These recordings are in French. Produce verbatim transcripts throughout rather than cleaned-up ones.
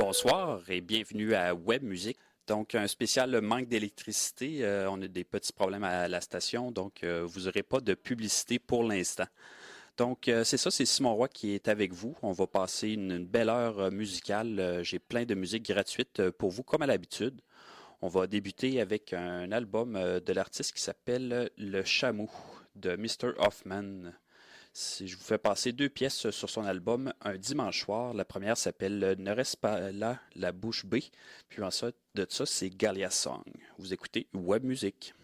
Bonsoir et bienvenue à Web Musique. Donc, un spécial manque d'électricité. Euh, on a des petits problèmes à la station, donc euh, vous n'aurez pas de publicité pour l'instant. Donc, euh, c'est ça, c'est Simon Roy qui est avec vous. On va passer une, une belle heure euh, musicale. Euh, j'ai plein de musique gratuite euh, pour vous, comme à l'habitude. On va débuter avec un album euh, de l'artiste qui s'appelle Le Chameau de mister Hoffman. Si je vous fais passer deux pièces sur son album un dimanche soir. La première s'appelle Ne reste pas là, la bouche bée. Puis ensuite de ça, c'est Galia Song. Vous écoutez Web Musique.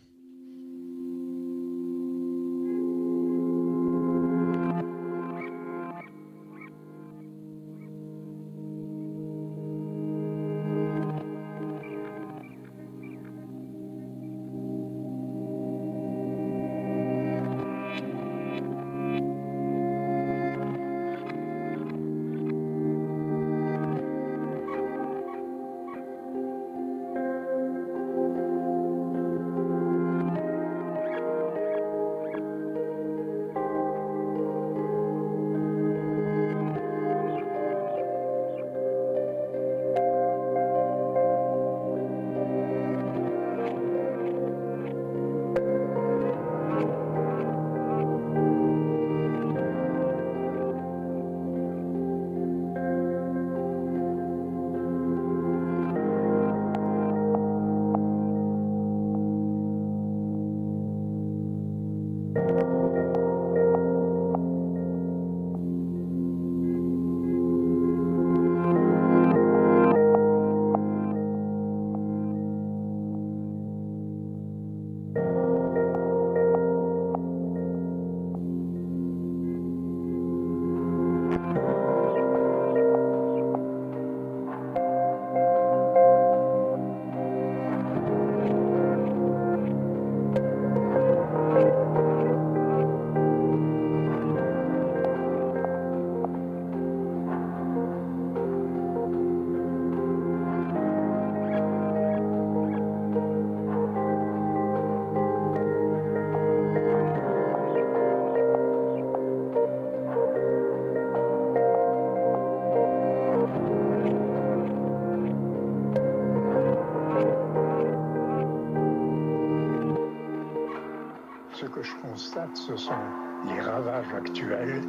Ce sont les ravages actuels,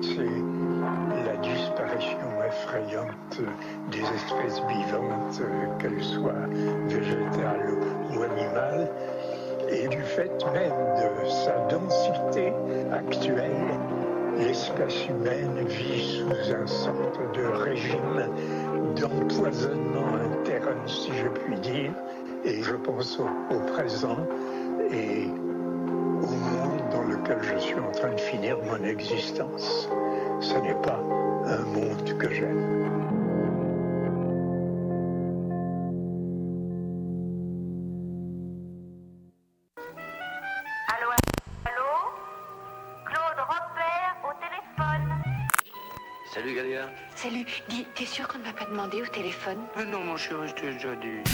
c'est la disparition effrayante des espèces vivantes, qu'elles soient végétales ou animales, et du fait même de sa densité actuelle, l'espèce humaine vit sous un sorte de régime d'empoisonnement interne, si je puis dire, et je pense au, au présent et au monde dans lequel je suis en train de finir mon existence. Ce n'est pas un monde que j'aime. Allô, allô Claude Robert au téléphone. Salut Galia. Salut, dis, t'es sûr qu'on ne m'a pas demandé au téléphone? Mais non mon chéri, je t'ai déjà dit.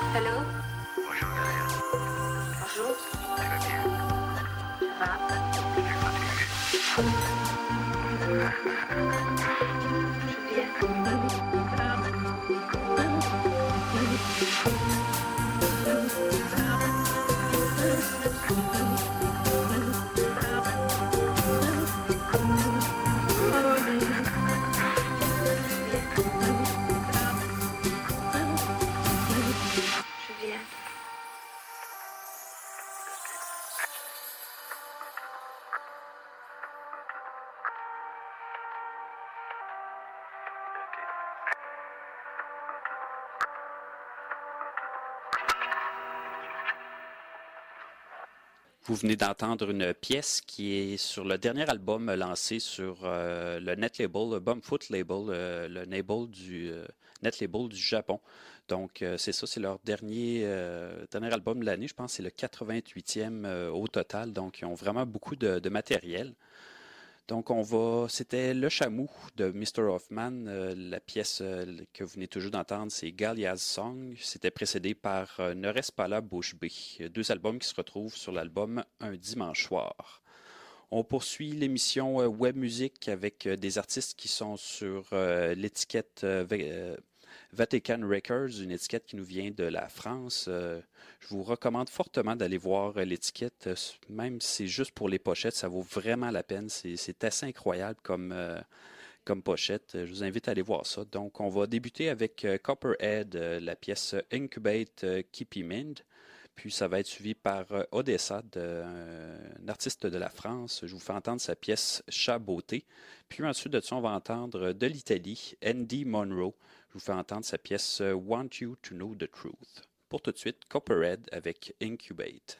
Allô? Bonjour, Galia. Bonjour. Tu vas bien? Ah. Je viens. Vous venez d'entendre une pièce qui est sur le dernier album lancé sur euh, le net label, le Bumfoot label, euh, le label du euh, net label du Japon. Donc euh, c'est ça, c'est leur dernier, euh, dernier album de l'année. Je pense que c'est le quatre-vingt-huitième euh, au total. Donc ils ont vraiment beaucoup de, de matériel. Donc, on va. C'était Le Chameau de mister Hoffman. Euh, la pièce euh, que vous venez toujours d'entendre, c'est Galia's Song. C'était précédé par euh, Ne reste pas là, bouche bée. Deux albums qui se retrouvent sur l'album Un dimanche soir. On poursuit l'émission euh, Web Music avec euh, des artistes qui sont sur euh, l'étiquette euh, euh, Vatican Records, une étiquette qui nous vient de la France. Euh, je vous recommande fortement d'aller voir euh, l'étiquette, euh, même si c'est juste pour les pochettes, ça vaut vraiment la peine. C'est, c'est assez incroyable comme, euh, comme pochette. Je vous invite à aller voir ça. Donc, on va débuter avec euh, Copperhead, euh, la pièce Incubate euh, Keepy Mind. Puis ça va être suivi par euh, Odessa, de, euh, un artiste de la France. Je vous fais entendre sa pièce Chat Beauté. Puis ensuite de ça, on va entendre de l'Italie, Andy Monroe. Je vous fais entendre sa pièce euh, Want You to Know the Truth. Pour tout de suite, Copperhead avec Incubate.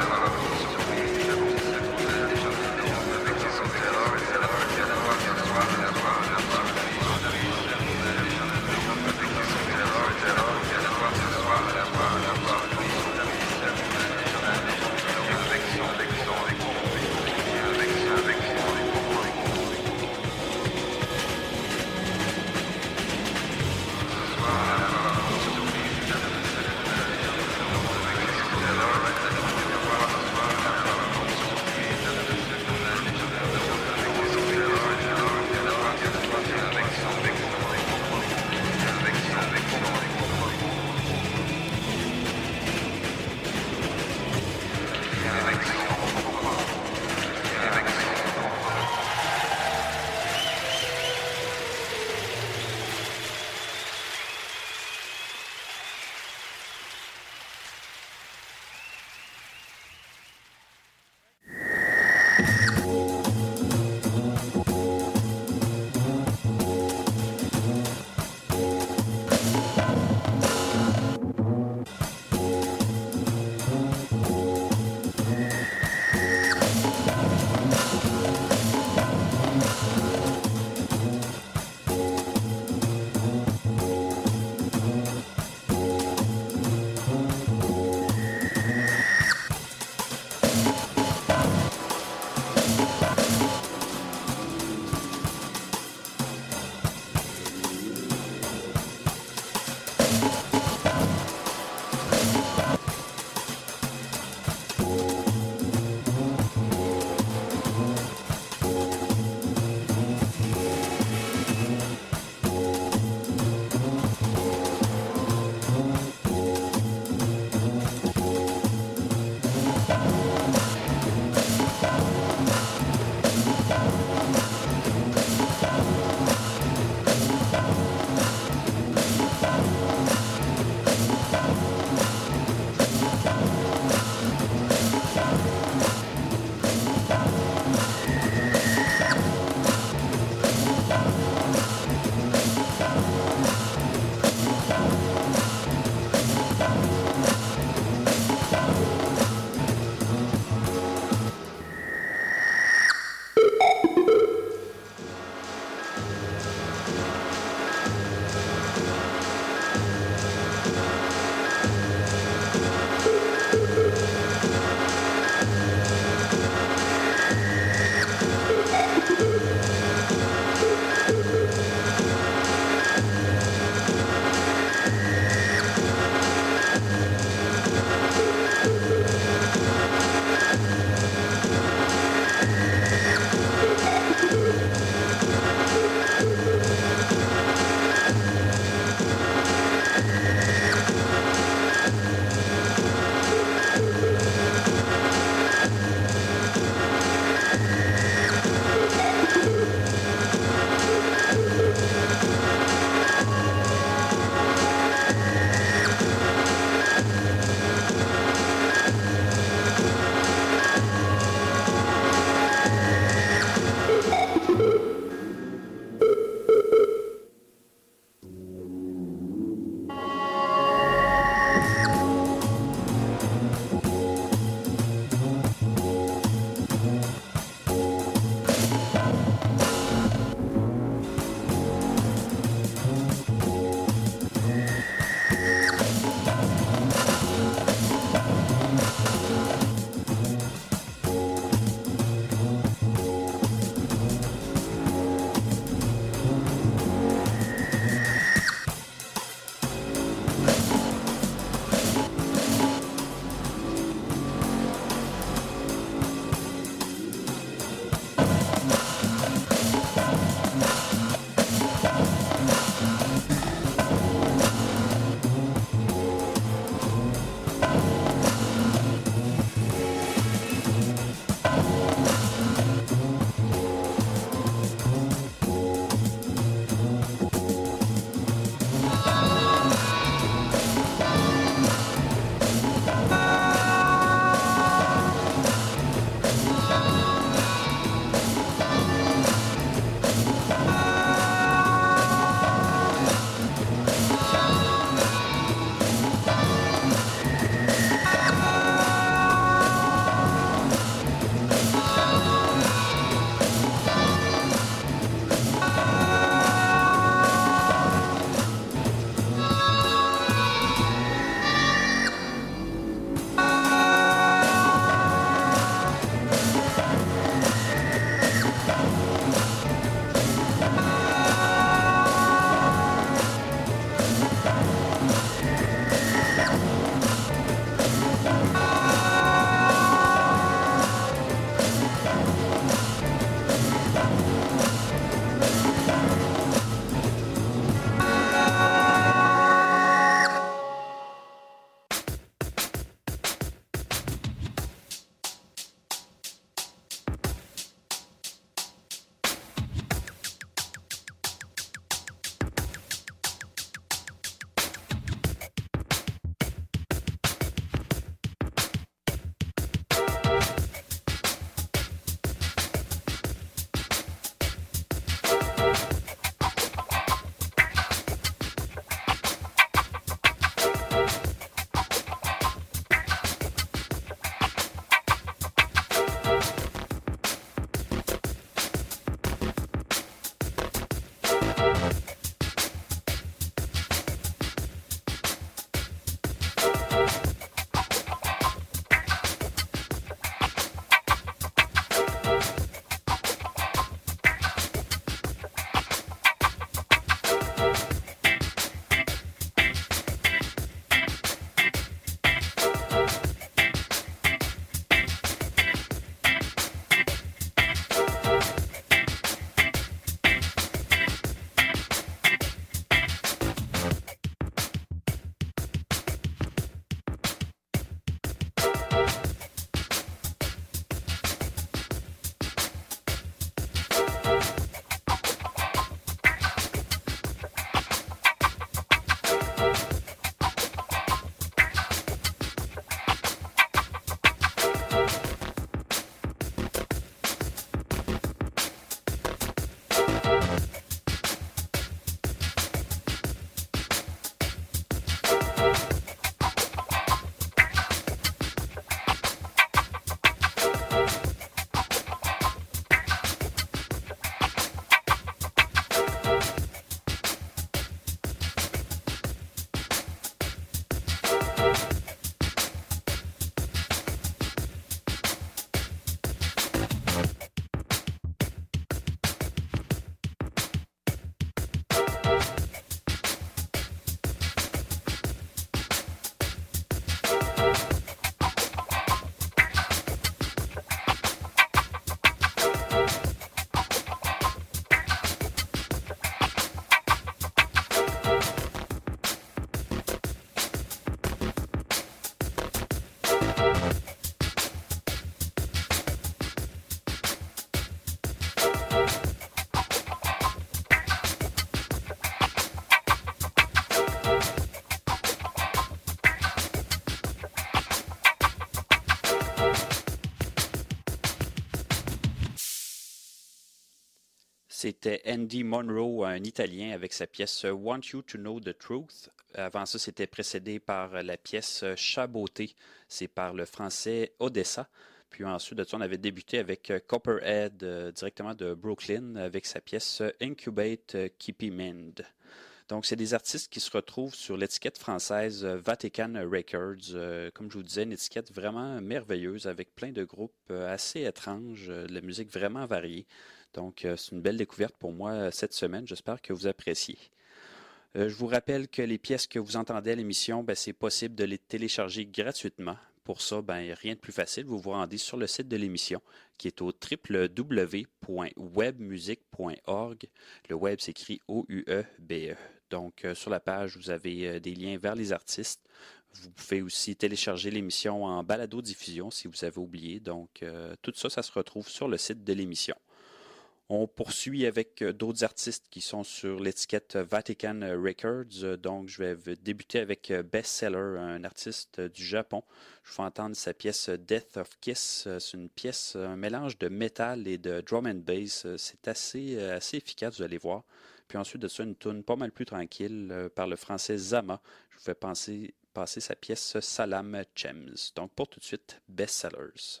C'était Andy Monroe, un Italien, avec sa pièce Want You to Know the Truth. Avant ça, c'était précédé par la pièce Chaboté. C'est par le français Odessa. Puis ensuite de ça, on avait débuté avec Copperhead, euh, directement de Brooklyn, avec sa pièce Incubate Keep Mind. Donc, c'est des artistes qui se retrouvent sur l'étiquette française Vatican Records. Euh, comme je vous disais, une étiquette vraiment merveilleuse avec plein de groupes euh, assez étranges, euh, de la musique vraiment variée. Donc, euh, c'est une belle découverte pour moi euh, cette semaine. J'espère que vous appréciez. Euh, je vous rappelle que les pièces que vous entendez à l'émission, ben, c'est possible de les télécharger gratuitement. Pour ça, ben, rien de plus facile. Vous vous rendez sur le site de l'émission qui est au w w w point webmusique point org. Le web s'écrit O U E B E. Donc, euh, sur la page, vous avez euh, des liens vers les artistes. Vous pouvez aussi télécharger l'émission en balado-diffusion si vous avez oublié. Donc, euh, tout ça, ça se retrouve sur le site de l'émission. On poursuit avec d'autres artistes qui sont sur l'étiquette Vatican Records. Donc, je vais débuter avec Bestseller, un artiste du Japon. Je vous fais entendre sa pièce Death of Kiss. C'est une pièce, un mélange de métal et de drum and bass. C'est assez, assez efficace, vous allez voir. Puis ensuite de ça, une tune pas mal plus tranquille par le français Zama. Je vous fais penser, passer sa pièce Salam Chems. Donc, pour tout de suite, Bestsellers.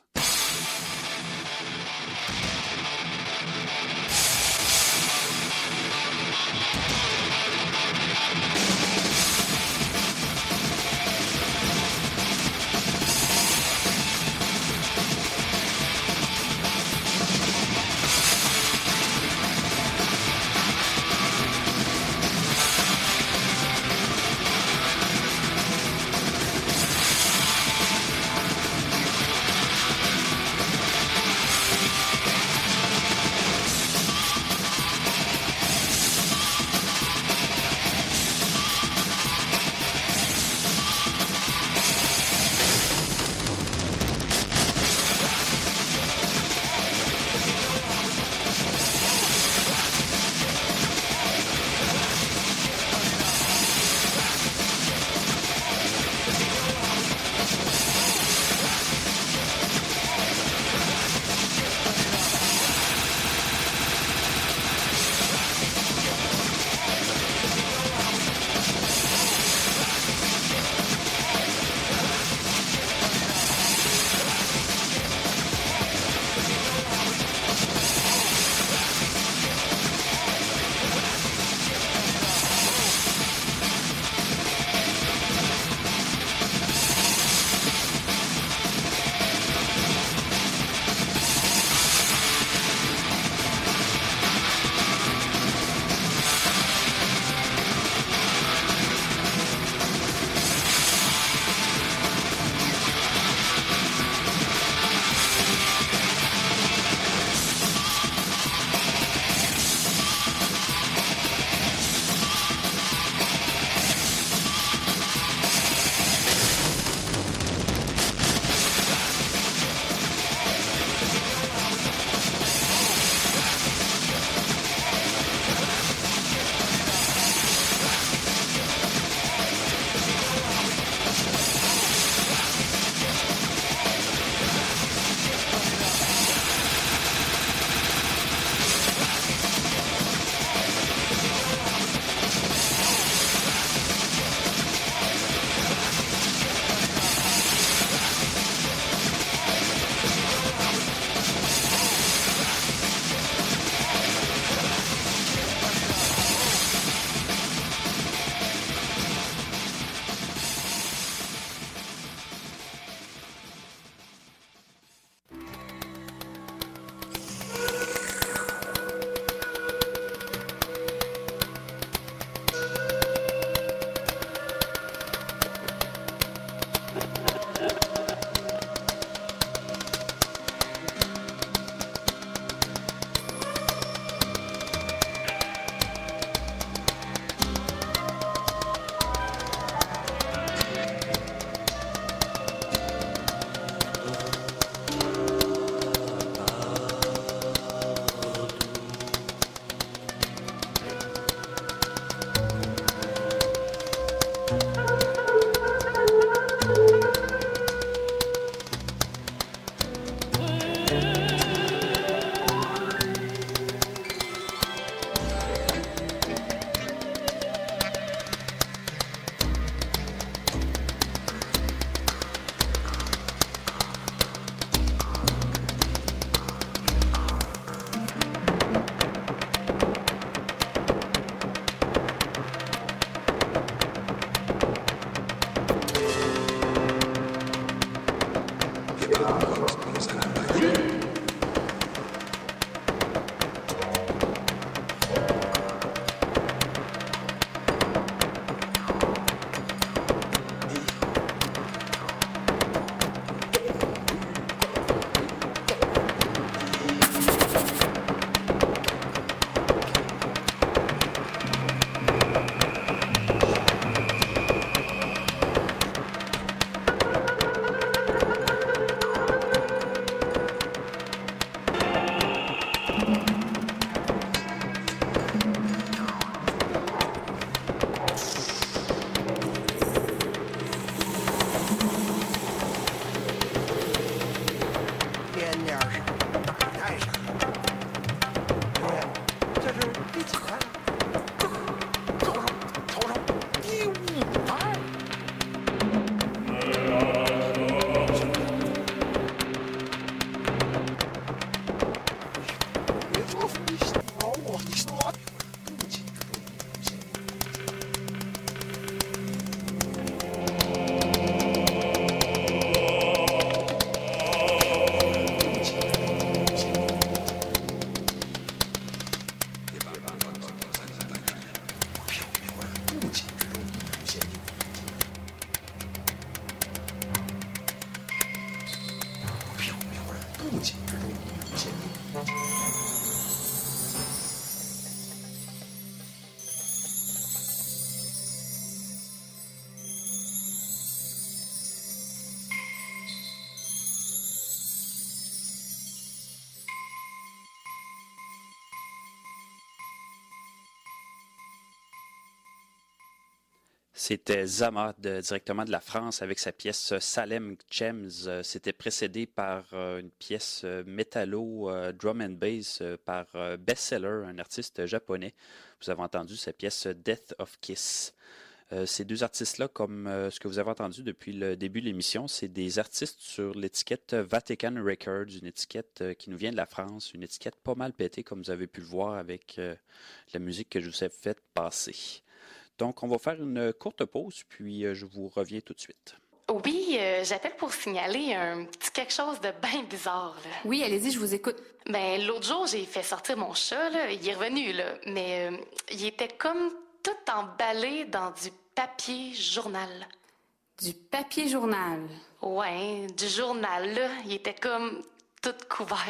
C'était Zama, de, directement de la France, avec sa pièce Salem Gems. Euh, C'était précédé par euh, une pièce euh, métallo, euh, drum and bass euh, par euh, Bestseller, un artiste japonais. Vous avez entendu sa pièce Death of Kiss. Euh, ces deux artistes-là, comme euh, ce que vous avez entendu depuis le début de l'émission, c'est des artistes sur l'étiquette Vatican Records, une étiquette euh, qui nous vient de la France, une étiquette pas mal pétée, comme vous avez pu le voir avec euh, la musique que je vous ai faite passer. Donc, on va faire une courte pause, puis euh, je vous reviens tout de suite. Oui, euh, j'appelle pour signaler un petit quelque chose de bien bizarre, là. Oui, allez-y, je vous écoute. Ben, l'autre jour, j'ai fait sortir mon chat, là. Il est revenu, là. Mais euh, il était comme tout emballé dans du papier journal. Du papier journal. Ouais, du journal, là. Il était comme tout couvert.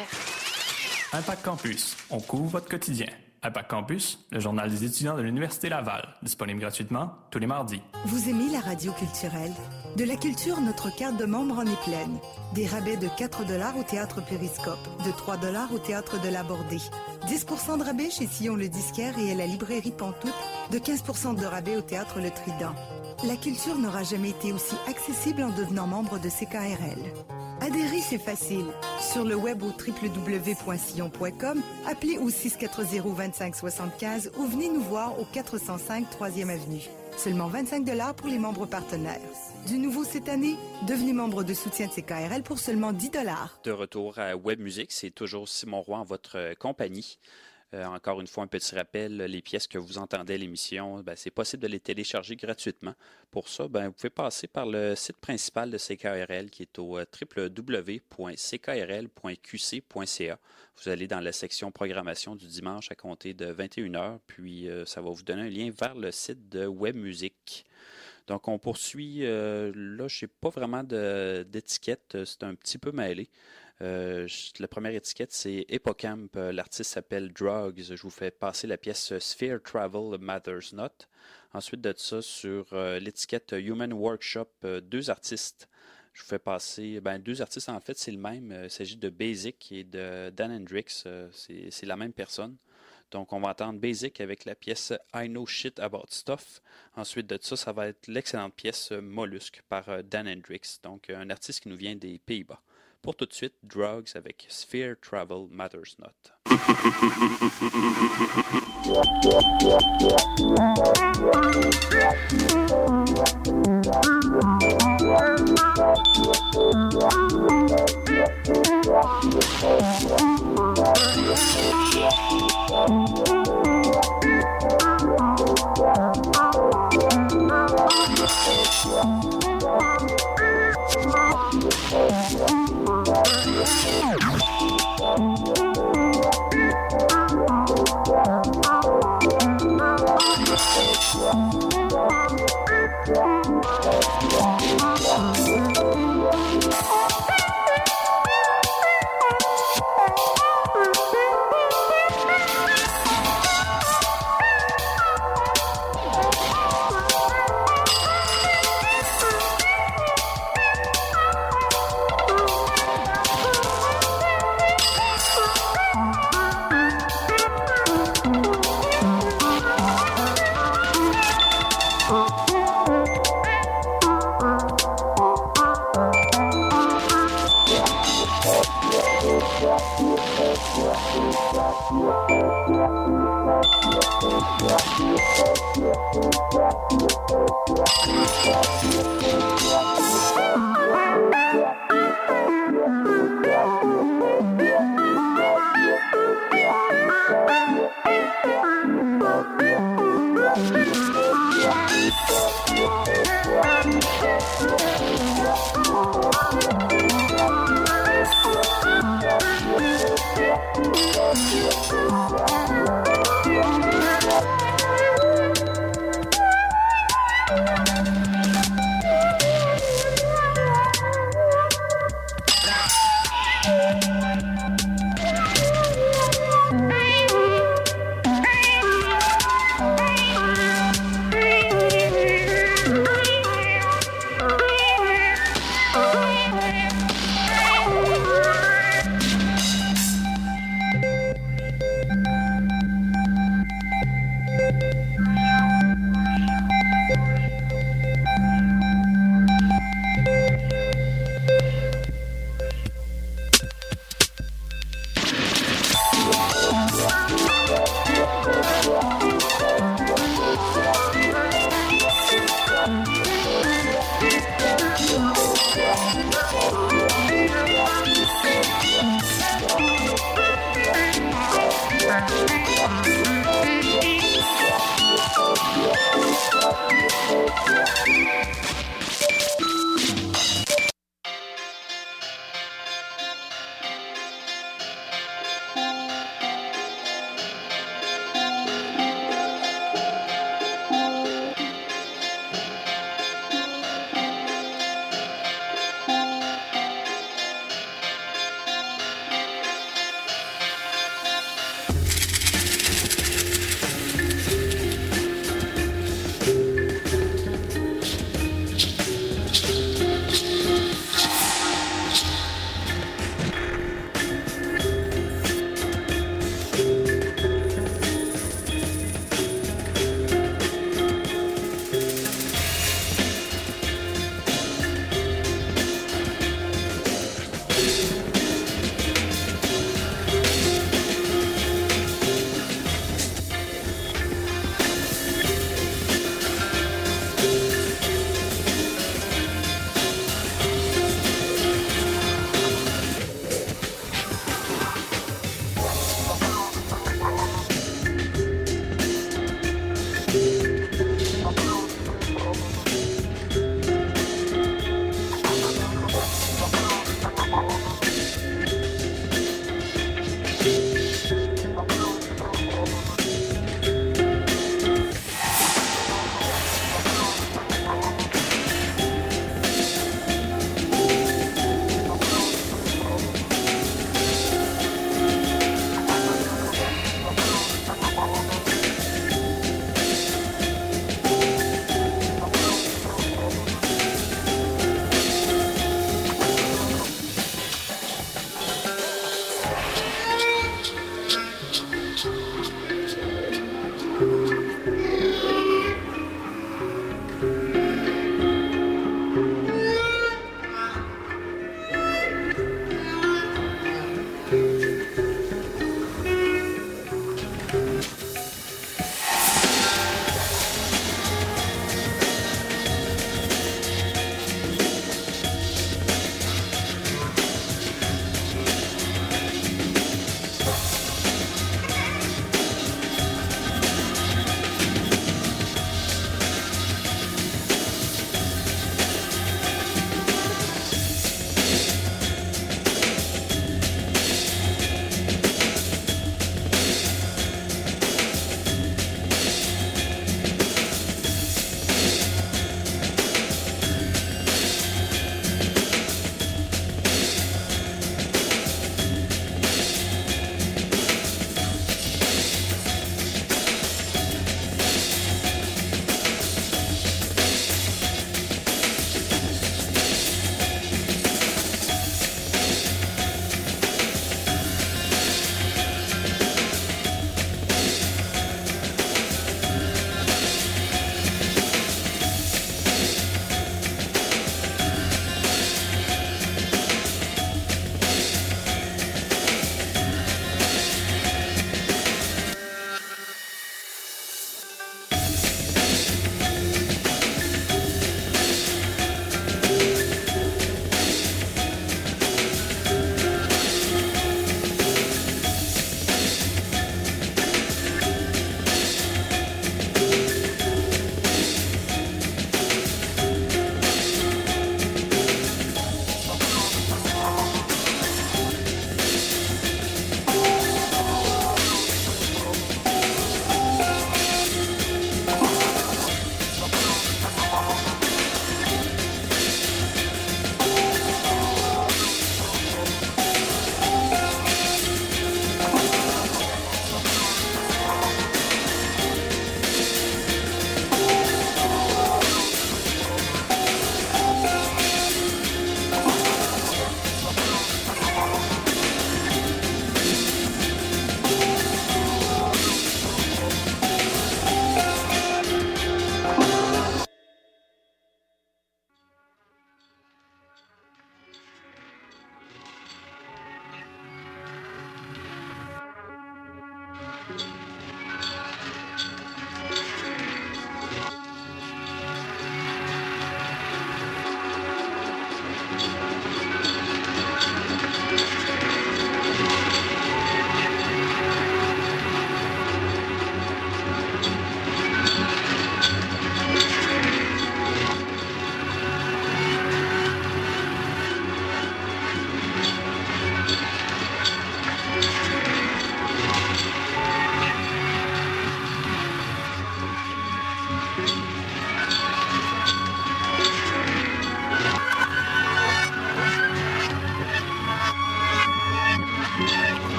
Impact Campus, on couvre votre quotidien. Impact Campus, le journal des étudiants de l'Université Laval, disponible gratuitement tous les mardis. Vous aimez la radio culturelle? De la culture, notre carte de membre en est pleine. Des rabais de quatre dollars au Théâtre Périscope, de trois dollars au Théâtre de la Bordée, dix pour cent de rabais chez Sillon le Disquaire et à la librairie Pantoute, de quinze pour cent de rabais au Théâtre Le Trident. La culture n'aura jamais été aussi accessible en devenant membre de C K R L. Adhérer, c'est facile. Sur le web au w w w point sillon point com, appelez au six cent quatre-vingt vingt-cinq soixante-quinze ou venez nous voir au quatre cent cinq troisième avenue. Seulement vingt-cinq dollars pour les membres partenaires. Du nouveau cette année, devenez membre de soutien de C K R L pour seulement dix dollars. De retour à Web Musique, c'est toujours Simon Roy en votre euh, compagnie. Euh, encore une fois, un petit rappel, les pièces que vous entendez à l'émission, ben, c'est possible de les télécharger gratuitement. Pour ça, ben, vous pouvez passer par le site principal de C K R L qui est au w w w point c k r l point q c point c a. Vous allez dans la section programmation du dimanche à compter de vingt et une heures, puis euh, ça va vous donner un lien vers le site de Web Musique. Donc, on poursuit. Euh, là, je n'ai pas vraiment de, d'étiquette, c'est un petit peu mêlé. Euh, la première étiquette, c'est Hippocamp. L'artiste s'appelle Drugs. Je vous fais passer la pièce Sphere Travel Matters Not. Ensuite de ça, sur euh, l'étiquette Human Workshop, euh, deux artistes. Je vous fais passer, ben, deux artistes en fait, c'est le même. Il s'agit de Basic et de Dan Hendricks. C'est, c'est la même personne. Donc, on va entendre Basic avec la pièce I Know Shit About Stuff. Ensuite de ça, ça va être l'excellente pièce Mollusque par Dan Hendricks. Donc, un artiste qui nous vient des Pays-Bas. Pour tout de suite, Drugs avec Sphere Travel Matters Not.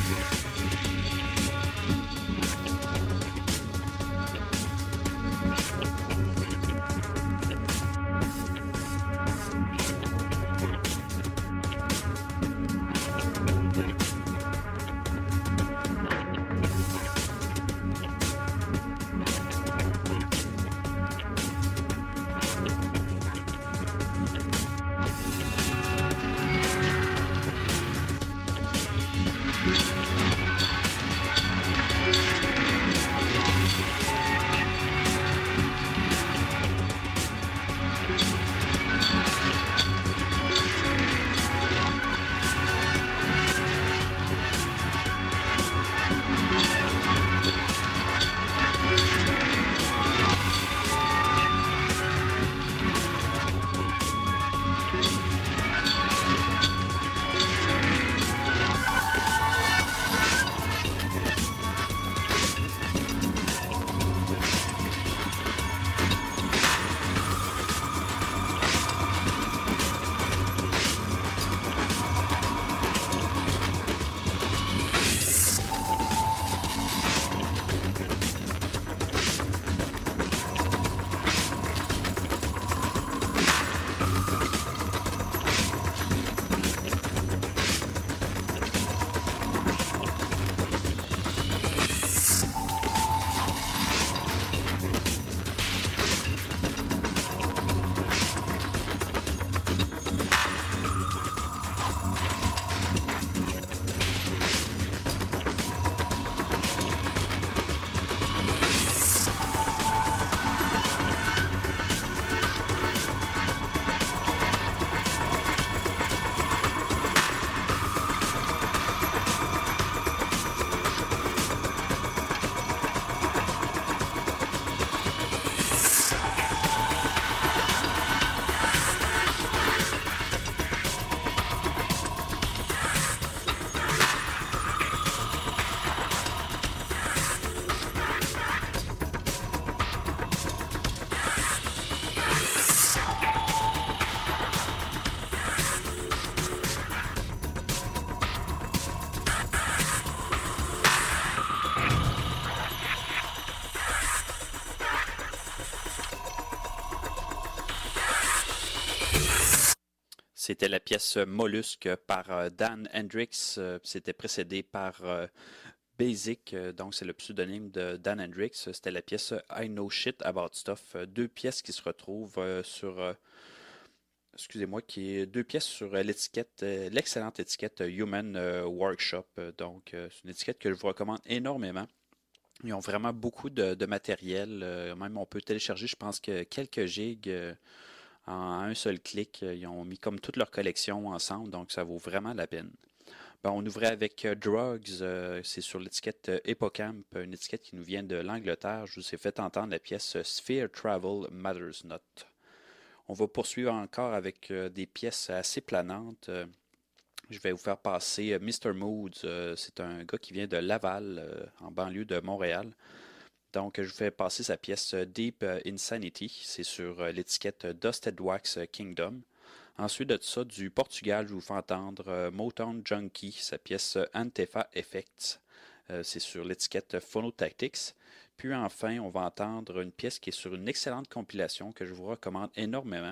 C'était la pièce Mollusque par Dan Hendricks. C'était précédé par Basic, donc c'est le pseudonyme de Dan Hendricks. C'était la pièce I Know Shit About Stuff. Deux pièces qui se retrouvent sur... Excusez-moi, qui est deux pièces sur l'étiquette, l'excellente étiquette Human Workshop. Donc, c'est une étiquette que je vous recommande énormément. Ils ont vraiment beaucoup de, de matériel. Même on peut télécharger, je pense que quelques gigs en un seul clic. Ils ont mis comme toute leur collection ensemble, donc ça vaut vraiment la peine. Ben, on ouvrait avec euh, Drugs, euh, c'est sur l'étiquette euh, Hippocamp, une étiquette qui nous vient de l'Angleterre. Je vous ai fait entendre la pièce euh, Sphere Travel Matters Not. On va poursuivre encore avec euh, des pièces assez planantes. Euh, je vais vous faire passer euh, mister Moods. Euh, c'est un gars qui vient de Laval, euh, en banlieue de Montréal. Donc, je vous fais passer sa pièce euh, Deep Insanity. C'est sur euh, l'étiquette Dusted Wax Kingdom. Ensuite de ça, du Portugal, je vous fais entendre euh, Motown Junkie, sa pièce euh, Antefa Effects. Euh, c'est sur l'étiquette Phonotactics. Puis enfin, on va entendre une pièce qui est sur une excellente compilation que je vous recommande énormément.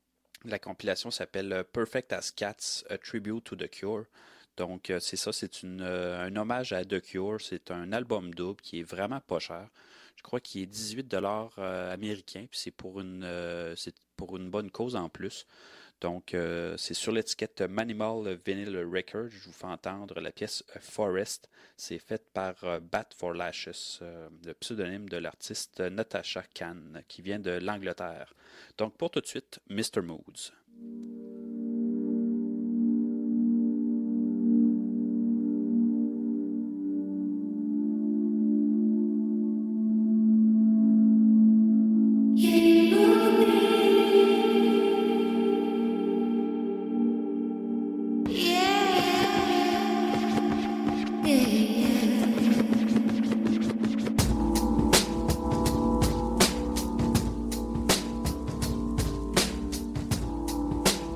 La compilation s'appelle Perfect as Cats, A Tribute to The Cure. Donc, euh, c'est ça, c'est une, euh, un hommage à The Cure. C'est un album double qui est vraiment pas cher. Je crois qu'il est dix-huit dollars euh, américains, puis c'est pour une, euh, c'est pour une bonne cause en plus. Donc, euh, c'est sur l'étiquette Manimal Vinyl Record. Je vous fais entendre la pièce Forest. C'est faite par euh, Bat for Lashes, euh, le pseudonyme de l'artiste Natasha Khan, qui vient de l'Angleterre. Donc, pour tout de suite, mister Moods. Yeah.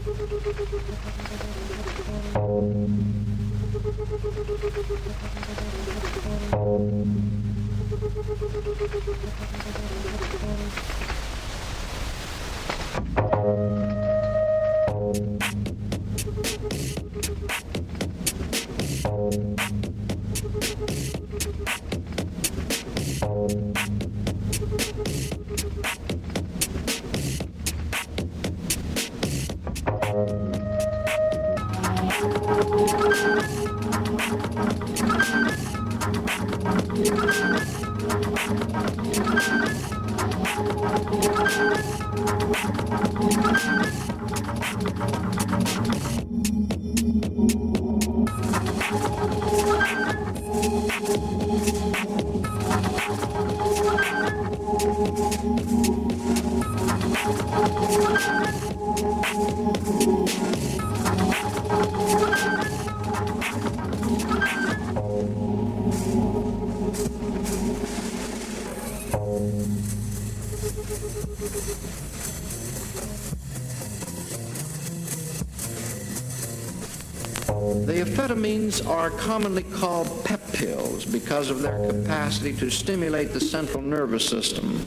The amphetamines are commonly called pep pills because of their capacity to stimulate the central nervous system.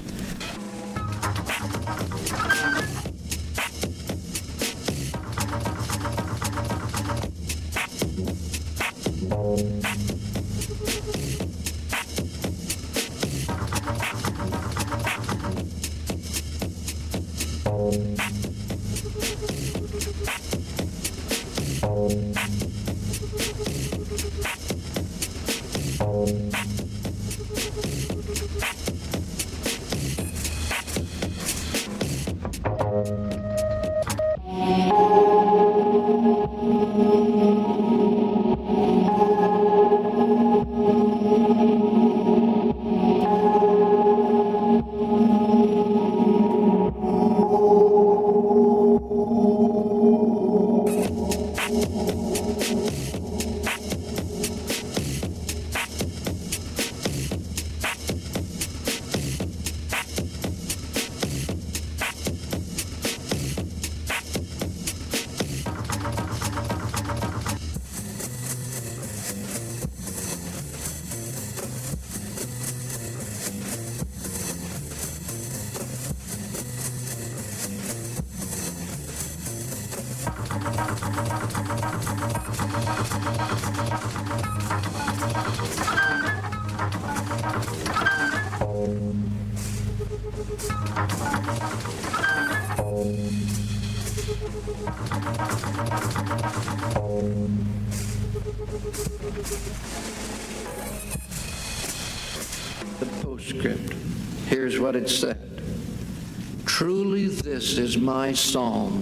The postscript. Here's what it said. Truly this is my psalm.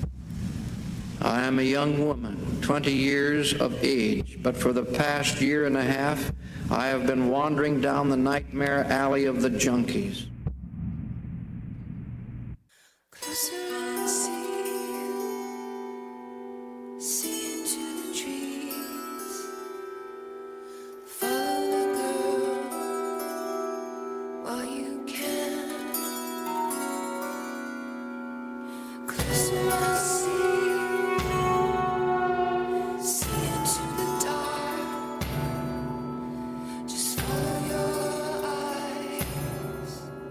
I am a young woman, twenty years of age, but for the past year and a half, I have been wandering down the nightmare alley of the junkies. Just follow your eyes.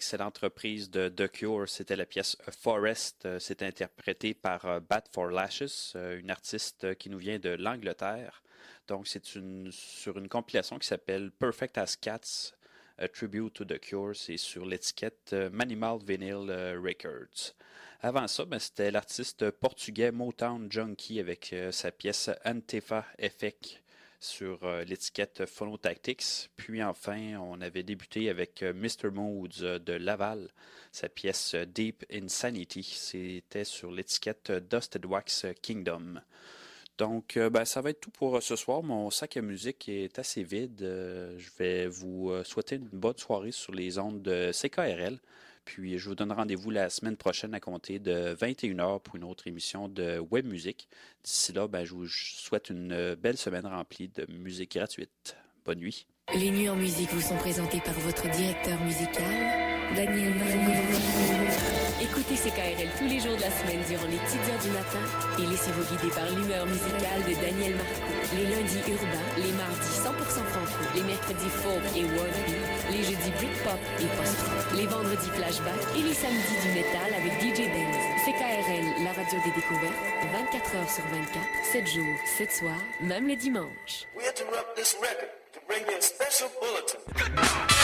excellente reprise de The Cure. C'était la pièce A Forest. Euh, c'est interprété par euh, Bat for Lashes, euh, une artiste qui nous vient de l'Angleterre. Donc, c'est une, sur une compilation qui s'appelle Perfect as Cats, A Tribute to The Cure. C'est sur l'étiquette euh, Manimal Vinyl euh, Records. Avant ça, ben, c'était l'artiste portugais Motown Junkie avec euh, sa pièce Antifa Effect sur euh, l'étiquette Phonotactics. Puis enfin, on avait débuté avec euh, mister Moods euh, de Laval, sa pièce euh, Deep Insanity. C'était sur l'étiquette euh, Dusted Wax Kingdom. Donc, euh, ben, ça va être tout pour euh, ce soir. Mon sac à musique est assez vide. Euh, je vais vous euh, souhaiter une bonne soirée sur les ondes de C K R L. Puis, je vous donne rendez-vous la semaine prochaine à compter de vingt et une heures pour une autre émission de Web Musique. D'ici là, ben, je vous souhaite une belle semaine remplie de musique gratuite. Bonne nuit. Les nuits en musique vous sont présentées par votre directeur musical, Daniel Marco. Écoutez C K R L tous les jours de la semaine durant les petites heures du matin et laissez-vous guider par l'humeur musicale de Daniel Marco. Les lundis urbains, les mardis cent pour cent franco, les mercredis folk et world beat, les jeudis Britpop et post-rock, les vendredis flashback et les samedis du métal avec D J Benz. C K R L, la radio des découvertes, vingt-quatre heures sur vingt-quatre, sept jours, sept soirs, même le dimanche. We interrupt this record to bring you a special bulletin.